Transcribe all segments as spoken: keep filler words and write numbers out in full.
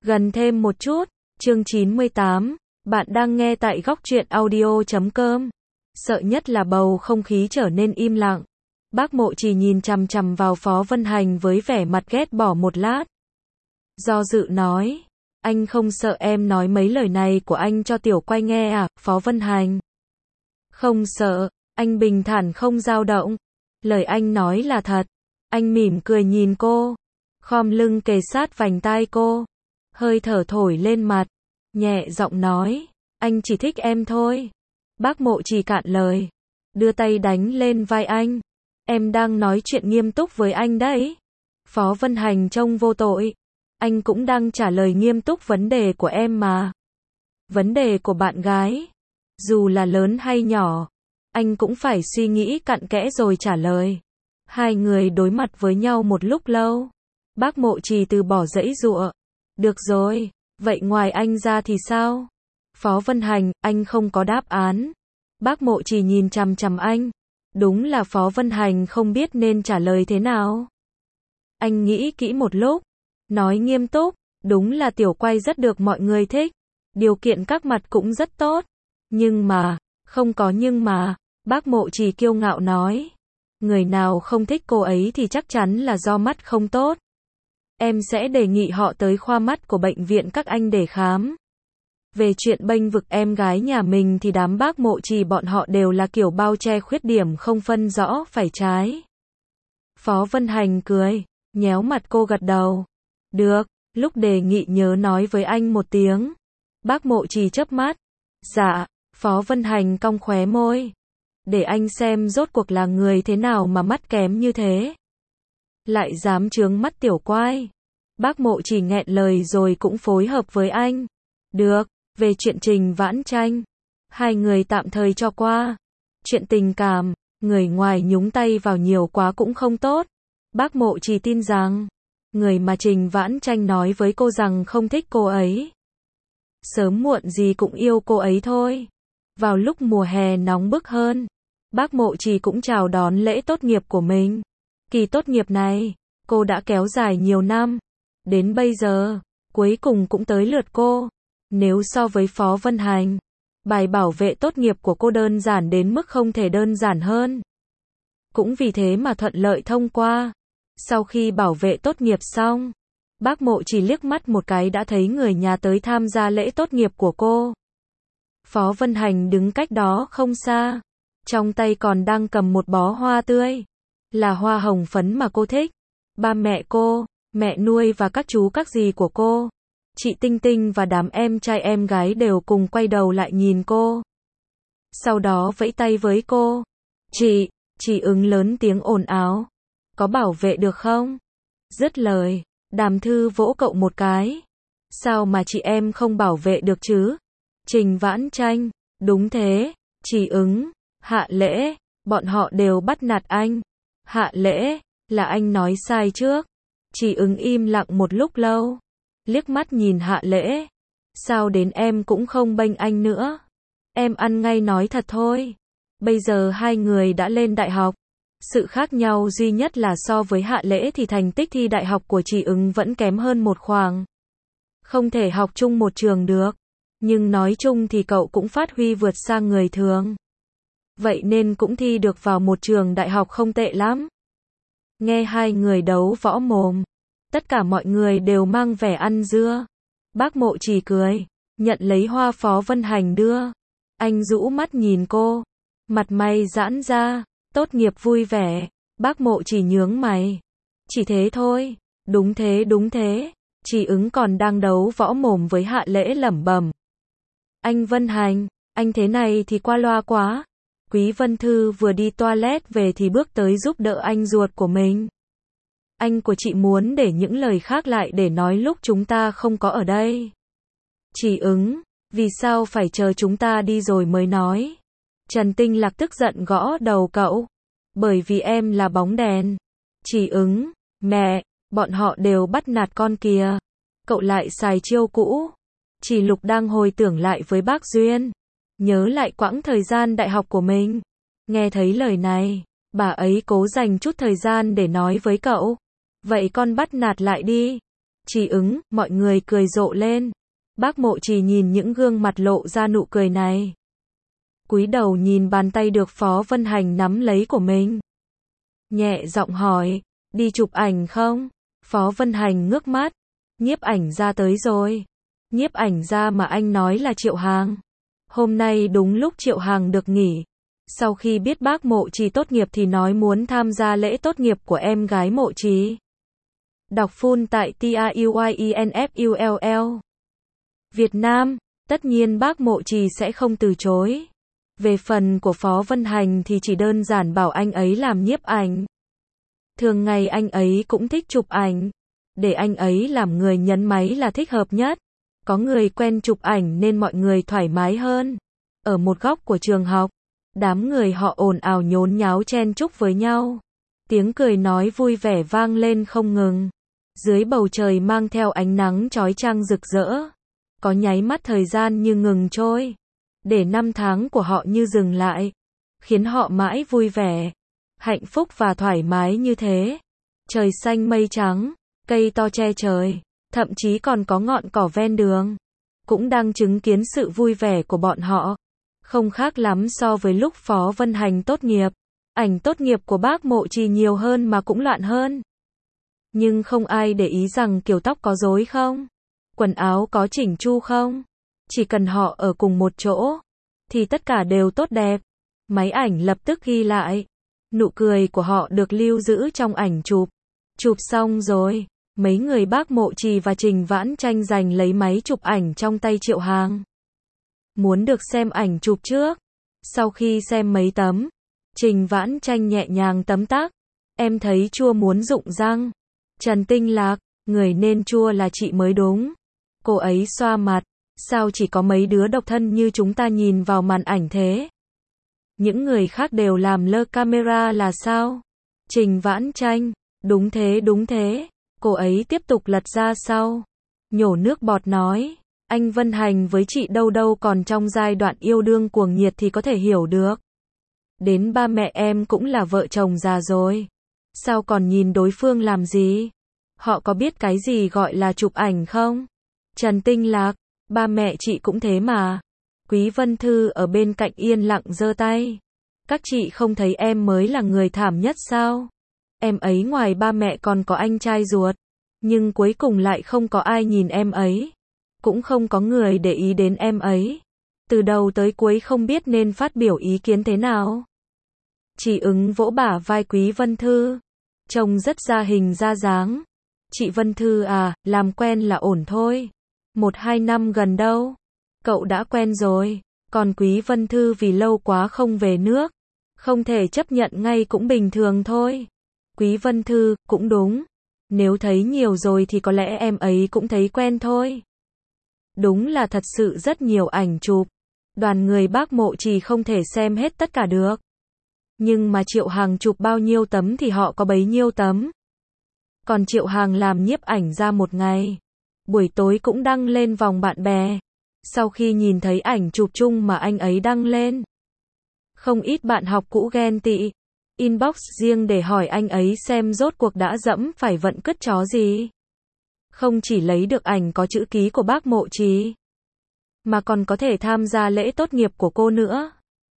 Gần thêm một chút, chương chín mươi tám, bạn đang nghe tại góc truyện audio chấm com. Sợ nhất là bầu không khí trở nên im lặng. Bác Mộ Trì nhìn chằm chằm vào Phó Vân Hành với vẻ mặt ghét bỏ một lát. Do dự nói, anh không sợ em nói mấy lời này của anh cho Tiểu Quay nghe à, Phó Vân Hành? Không sợ, anh bình thản không dao động. Lời anh nói là thật. Anh mỉm cười nhìn cô, khom lưng kề sát vành tai cô, hơi thở thổi lên mặt, nhẹ giọng nói, anh chỉ thích em thôi. Bác Mộ Trì cạn lời, đưa tay đánh lên vai anh. Em đang nói chuyện nghiêm túc với anh đấy. Phó Vân Hành trông vô tội. Anh cũng đang trả lời nghiêm túc vấn đề của em mà. Vấn đề của bạn gái, dù là lớn hay nhỏ, anh cũng phải suy nghĩ cặn kẽ rồi trả lời. Hai người đối mặt với nhau một lúc lâu. Bác Mộ Trì từ bỏ giãy giụa. Được rồi, vậy ngoài anh ra thì sao? Phó Vân Hành, anh không có đáp án. Bác Mộ Trì nhìn chằm chằm anh. Đúng là Phó Vân Hành không biết nên trả lời thế nào. Anh nghĩ kỹ một lúc, nói nghiêm túc, đúng là Tiểu Quay rất được mọi người thích. Điều kiện các mặt cũng rất tốt. Nhưng mà, không có nhưng mà, bác Mộ Trì kiêu ngạo nói. Người nào không thích cô ấy thì chắc chắn là do mắt không tốt. Em sẽ đề nghị họ tới khoa mắt của bệnh viện các anh để khám. Về chuyện bênh vực em gái nhà mình thì đám bác Mộ Trì bọn họ đều là kiểu bao che khuyết điểm không phân rõ phải trái. Phó Vân Hành cười, nhéo mặt cô gật đầu. Được, lúc đề nghị nhớ nói với anh một tiếng. Bác Mộ Trì chớp mắt. Dạ, Phó Vân Hành cong khóe môi. Để anh xem rốt cuộc là người thế nào mà mắt kém như thế. Lại dám chướng mắt Tiểu Quay. Bác Mộ Trì nghẹn lời rồi cũng phối hợp với anh. Được, về chuyện Trình Vãn Tranh, hai người tạm thời cho qua. Chuyện tình cảm, người ngoài nhúng tay vào nhiều quá cũng không tốt. Bác Mộ Trì tin rằng, người mà Trình Vãn Tranh nói với cô rằng không thích cô ấy, sớm muộn gì cũng yêu cô ấy thôi. Vào lúc mùa hè nóng bức hơn, bác Mộ Trì cũng chào đón lễ tốt nghiệp của mình. Kỳ tốt nghiệp này, cô đã kéo dài nhiều năm. Đến bây giờ, cuối cùng cũng tới lượt cô. Nếu so với Phó Vân Hành, bài bảo vệ tốt nghiệp của cô đơn giản đến mức không thể đơn giản hơn. Cũng vì thế mà thuận lợi thông qua. Sau khi bảo vệ tốt nghiệp xong, bác Mộ Trì liếc mắt một cái đã thấy người nhà tới tham gia lễ tốt nghiệp của cô. Phó Vân Hành đứng cách đó không xa, trong tay còn đang cầm một bó hoa tươi, là hoa hồng phấn mà cô thích. Ba mẹ cô, mẹ nuôi và các chú các dì của cô, chị Tinh Tinh và đám em trai em gái đều cùng quay đầu lại nhìn cô. Sau đó vẫy tay với cô. Chị, chị ứng lớn tiếng ồn ào. Có bảo vệ được không? Dứt lời, Đàm Thư vỗ cậu một cái. Sao mà chị em không bảo vệ được chứ? Trình Vãn Tranh, đúng thế, chị ứng, Hạ Lễ, bọn họ đều bắt nạt anh. Hạ Lễ, là anh nói sai trước. Chị ứng im lặng một lúc lâu, liếc mắt nhìn Hạ Lễ. Sao đến em cũng không bênh anh nữa? Em ăn ngay nói thật thôi. Bây giờ hai người đã lên đại học. Sự khác nhau duy nhất là so với Hạ Lễ thì thành tích thi đại học của chị ứng vẫn kém hơn một khoảng. Không thể học chung một trường được. Nhưng nói chung thì cậu cũng phát huy vượt xa người thường. Vậy nên cũng thi được vào một trường đại học không tệ lắm. Nghe hai người đấu võ mồm, tất cả mọi người đều mang vẻ ăn dưa. Bác Mộ Trì cười, nhận lấy hoa Phó Vân Hành đưa. Anh rũ mắt nhìn cô, mặt mày giãn ra, tốt nghiệp vui vẻ. Bác Mộ Trì nhướng mày. Chỉ thế thôi, đúng thế đúng thế. Chị ứng còn đang đấu võ mồm với Hạ Lễ lẩm bẩm. Anh Vân Hành, anh thế này thì qua loa quá. Quý Vân Thư vừa đi toilet về thì bước tới giúp đỡ anh ruột của mình. Anh của chị muốn để những lời khác lại để nói lúc chúng ta không có ở đây. Chị ứng, vì sao phải chờ chúng ta đi rồi mới nói? Trần Tinh Lạc tức giận gõ đầu cậu. Bởi vì em là bóng đèn. Chị ứng, mẹ, bọn họ đều bắt nạt con kìa. Cậu lại xài chiêu cũ. Chị Lục đang hồi tưởng lại với bác Duyên. Nhớ lại quãng thời gian đại học của mình. Nghe thấy lời này, bà ấy cố dành chút thời gian để nói với cậu. Vậy con bắt nạt lại đi. Trì ứng, mọi người cười rộ lên. Bác Mộ Trì nhìn những gương mặt lộ ra nụ cười này. Cúi đầu nhìn bàn tay được Phó Vân Hành nắm lấy của mình. Nhẹ giọng hỏi, đi chụp ảnh không? Phó Vân Hành ngước mắt, nhiếp ảnh gia tới rồi. Nhiếp ảnh gia mà anh nói là Triệu Hàng. Hôm nay đúng lúc Triệu Hàng được nghỉ. Sau khi biết bác Mộ Trì tốt nghiệp thì nói muốn tham gia lễ tốt nghiệp của em gái Mộ Trì. Đọc full tại T A U Y E N F U L L. Việt Nam, tất nhiên bác Mộ Trì sẽ không từ chối. Về phần của Phó Vân Hành thì chỉ đơn giản bảo anh ấy làm nhiếp ảnh. Thường ngày anh ấy cũng thích chụp ảnh. Để anh ấy làm người nhấn máy là thích hợp nhất. Có người quen chụp ảnh nên mọi người thoải mái hơn. Ở một góc của trường học, đám người họ ồn ào nhốn nháo chen chúc với nhau. Tiếng cười nói vui vẻ vang lên không ngừng. Dưới bầu trời mang theo ánh nắng chói chang rực rỡ. Có nháy mắt thời gian như ngừng trôi. Để năm tháng của họ như dừng lại. Khiến họ mãi vui vẻ. Hạnh phúc và thoải mái như thế. Trời xanh mây trắng, cây to che trời. Thậm chí còn có ngọn cỏ ven đường. Cũng đang chứng kiến sự vui vẻ của bọn họ. Không khác lắm so với lúc Phó Vân Hành tốt nghiệp. Ảnh tốt nghiệp của bác Mộ Trì nhiều hơn mà cũng loạn hơn. Nhưng không ai để ý rằng kiểu tóc có rối không? Quần áo có chỉnh chu không? Chỉ cần họ ở cùng một chỗ, thì tất cả đều tốt đẹp. Máy ảnh lập tức ghi lại. Nụ cười của họ được lưu giữ trong ảnh chụp. Chụp xong rồi, mấy người bác Mộ Trì và Trình Vãn tranh giành lấy máy chụp ảnh trong tay Triệu Hàng. Muốn được xem ảnh chụp trước. Sau khi xem mấy tấm, Trình Vãn tranh nhẹ nhàng tấm tắc. Em thấy chua muốn rụng răng. Trần Tinh Lạc, người nên chua là chị mới đúng. Cô ấy xoa mặt. Sao chỉ có mấy đứa độc thân như chúng ta nhìn vào màn ảnh thế? Những người khác đều làm lơ camera là sao? Trình Vãn tranh, đúng thế đúng thế. Cô ấy tiếp tục lật ra sau. Nhổ nước bọt nói. Anh Vân Hành với chị đâu đâu còn trong giai đoạn yêu đương cuồng nhiệt thì có thể hiểu được. Đến ba mẹ em cũng là vợ chồng già rồi. Sao còn nhìn đối phương làm gì? Họ có biết cái gì gọi là chụp ảnh không? Trần Tinh Lạc, ba mẹ chị cũng thế mà. Quý Vân Thư ở bên cạnh yên lặng giơ tay. Các chị không thấy em mới là người thảm nhất sao? Em ấy ngoài ba mẹ còn có anh trai ruột. Nhưng cuối cùng lại không có ai nhìn em ấy. Cũng không có người để ý đến em ấy. Từ đầu tới cuối không biết nên phát biểu ý kiến thế nào. Chỉ ứng vỗ bả vai Quý Vân Thư. Trông rất ra hình ra dáng. Chị Vân Thư à, làm quen là ổn thôi. Một hai năm gần đâu. Cậu đã quen rồi. Còn Quý Vân Thư vì lâu quá không về nước. Không thể chấp nhận ngay cũng bình thường thôi. Quý Vân Thư, cũng đúng. Nếu thấy nhiều rồi thì có lẽ em ấy cũng thấy quen thôi. Đúng là thật sự rất nhiều ảnh chụp. Đoàn người bác Mộ Trì không thể xem hết tất cả được. Nhưng mà Triệu Hàng chụp bao nhiêu tấm thì họ có bấy nhiêu tấm. Còn Triệu Hàng làm nhiếp ảnh ra một ngày. Buổi tối cũng đăng lên vòng bạn bè. Sau khi nhìn thấy ảnh chụp chung mà anh ấy đăng lên. Không ít bạn học cũ ghen tị. Inbox riêng để hỏi anh ấy xem rốt cuộc đã dẫm phải vận cứt chó gì. Không chỉ lấy được ảnh có chữ ký của bác Mộ Trì, mà còn có thể tham gia lễ tốt nghiệp của cô nữa.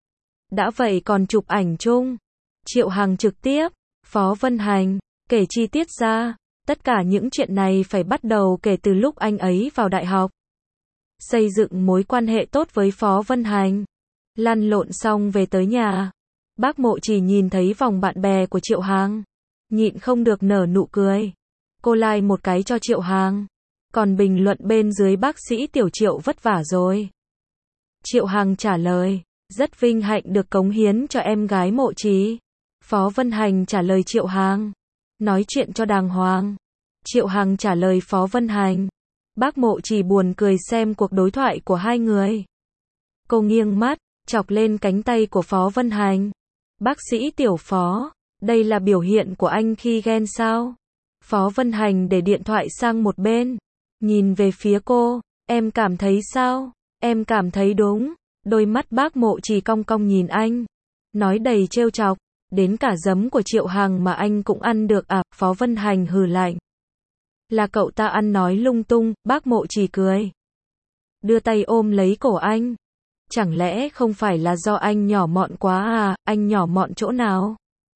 Đã vậy còn chụp ảnh chung. Triệu Hàng trực tiếp, Phó Vân Hành, kể chi tiết ra. Tất cả những chuyện này phải bắt đầu kể từ lúc anh ấy vào đại học. Xây dựng mối quan hệ tốt với Phó Vân Hành. Lăn lộn xong về tới nhà. Bác Mộ Trì nhìn thấy vòng bạn bè của Triệu Hàng. Nhịn không được nở nụ cười. Cô like một cái cho Triệu Hàng. Còn bình luận bên dưới bác sĩ Tiểu Triệu vất vả rồi. Triệu Hàng trả lời. Rất vinh hạnh được cống hiến cho em gái Mộ Trì. Phó Vân Hành trả lời Triệu Hàng. Nói chuyện cho đàng hoàng. Triệu Hàng trả lời Phó Vân Hành. Bác Mộ Trì buồn cười xem cuộc đối thoại của hai người. Cô nghiêng mắt, chọc lên cánh tay của Phó Vân Hành. Bác sĩ Tiểu Phó, đây là biểu hiện của anh khi ghen sao? Phó Vân Hành để điện thoại sang một bên. Nhìn về phía cô, em cảm thấy sao? Em cảm thấy đúng. Đôi mắt bác Mộ Trì cong cong nhìn anh. Nói đầy trêu chọc. Đến cả giấm của Triệu Hàng mà anh cũng ăn được à? Phó Vân Hành hừ lạnh. Là cậu ta ăn nói lung tung, bác Mộ Trì cười. Đưa tay ôm lấy cổ anh. Chẳng lẽ không phải là do anh nhỏ mọn quá à, anh nhỏ mọn chỗ nào?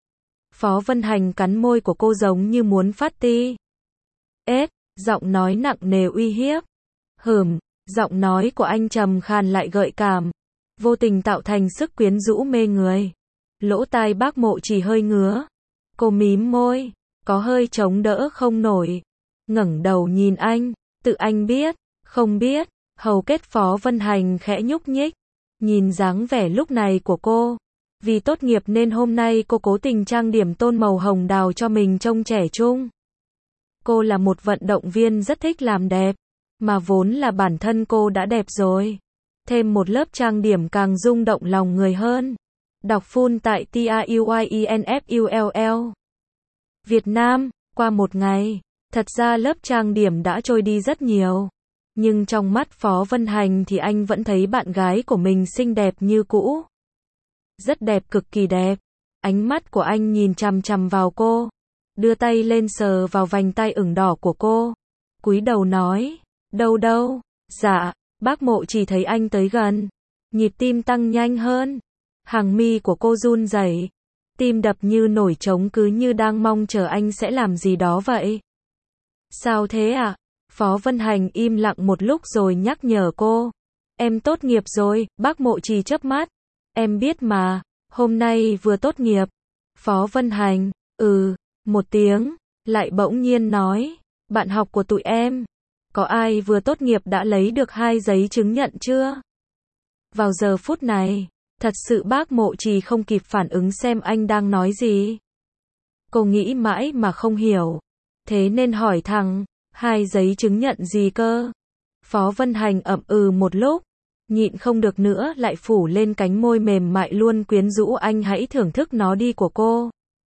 Phó Vân Hành cắn môi của cô giống như muốn phát ti. Ết, giọng nói nặng nề uy hiếp. Hừm, giọng nói của anh trầm khàn lại gợi cảm, vô tình tạo thành sức quyến rũ mê người. Lỗ tai bác Mộ Trì hơi ngứa. Cô mím môi, có hơi chống đỡ không nổi. Ngẩng đầu nhìn anh, tự anh biết, không biết, hầu kết Phó Vân Hành khẽ nhúc nhích. Nhìn dáng vẻ lúc này của cô. Vì tốt nghiệp nên hôm nay cô cố tình trang điểm tôn màu hồng đào cho mình trông trẻ trung. Cô là một vận động viên rất thích làm đẹp, mà vốn là bản thân cô đã đẹp rồi. Thêm một lớp trang điểm càng rung động lòng người hơn. Đọc full tại T R U Y E N F U L L. Việt Nam, qua một ngày, thật ra lớp trang điểm đã trôi đi rất nhiều. Nhưng trong mắt Phó Vân Hành thì anh vẫn thấy bạn gái của mình xinh đẹp như cũ. Rất đẹp, cực kỳ đẹp. Ánh mắt của anh nhìn chằm chằm vào cô, đưa tay lên sờ vào vành tay ửng đỏ của cô. Cúi đầu nói, đâu đâu, dạ, bác Mộ Trì thấy anh tới gần. Nhịp tim tăng nhanh hơn. Hàng mi của cô run rẩy, tim đập như nổi trống cứ như đang mong chờ anh sẽ làm gì đó vậy. Sao thế ạ? À? Phó Vân Hành im lặng một lúc rồi nhắc nhở cô. Em tốt nghiệp rồi, bác Mộ Trì chớp mắt. Em biết mà, hôm nay vừa tốt nghiệp. Phó Vân Hành, ừ, một tiếng, lại bỗng nhiên nói, bạn học của tụi em, có ai vừa tốt nghiệp đã lấy được hai giấy chứng nhận chưa? Vào giờ phút này, thật sự bác Mộ Trì không kịp phản ứng xem anh đang nói gì. Cô nghĩ mãi mà không hiểu, thế nên hỏi thẳng, hai giấy chứng nhận gì cơ? Phó Vân Hành ậm ừ một lúc, nhịn không được nữa lại phủ lên cánh môi mềm mại luôn quyến rũ anh hãy thưởng thức nó đi của cô.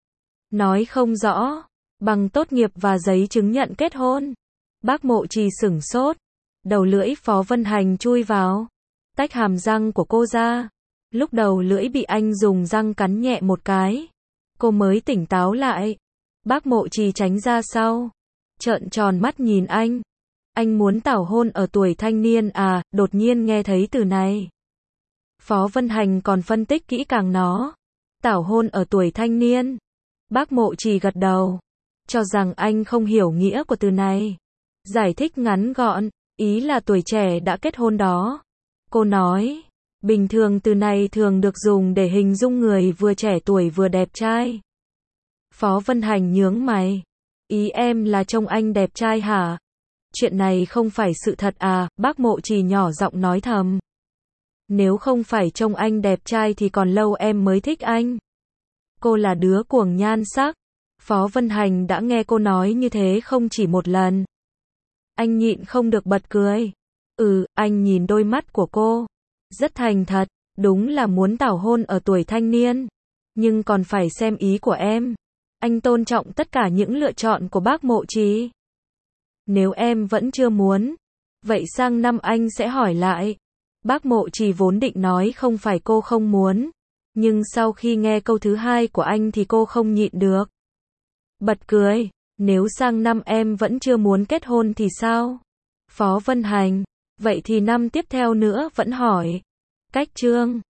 Nói không rõ, bằng tốt nghiệp và giấy chứng nhận kết hôn. Bác Mộ Trì sửng sốt, đầu lưỡi Phó Vân Hành chui vào, tách hàm răng của cô ra. Lúc đầu lưỡi bị anh dùng răng cắn nhẹ một cái, cô mới tỉnh táo lại. Bác Mộ Trì tránh ra sau, trợn tròn mắt nhìn anh. Anh muốn tảo hôn ở tuổi thanh niên à? Đột nhiên nghe thấy từ này. Phó Vân Hành còn phân tích kỹ càng nó. Tảo hôn ở tuổi thanh niên. Bác Mộ Trì gật đầu, cho rằng anh không hiểu nghĩa của từ này. Giải thích ngắn gọn, ý là tuổi trẻ đã kết hôn đó. Cô nói, bình thường từ này thường được dùng để hình dung người vừa trẻ tuổi vừa đẹp trai. Phó Vân Hành nhướng mày. Ý em là trông anh đẹp trai hả? Chuyện này không phải sự thật à? Bác Mộ Trì nhỏ giọng nói thầm. Nếu không phải trông anh đẹp trai thì còn lâu em mới thích anh. Cô là đứa cuồng nhan sắc. Phó Vân Hành đã nghe cô nói như thế không chỉ một lần. Anh nhịn không được bật cười. Ừ, anh nhìn đôi mắt của cô. Rất thành thật, đúng là muốn tảo hôn ở tuổi thanh niên. Nhưng còn phải xem ý của em. Anh tôn trọng tất cả những lựa chọn của bác Mộ Trì. Nếu em vẫn chưa muốn, vậy sang năm anh sẽ hỏi lại. Bác Mộ Trì vốn định nói không phải cô không muốn, nhưng sau khi nghe câu thứ hai của anh thì cô không nhịn được. Bật cười, nếu sang năm em vẫn chưa muốn kết hôn thì sao? Phó Vân Hành, vậy thì năm tiếp theo nữa vẫn hỏi. Cách chương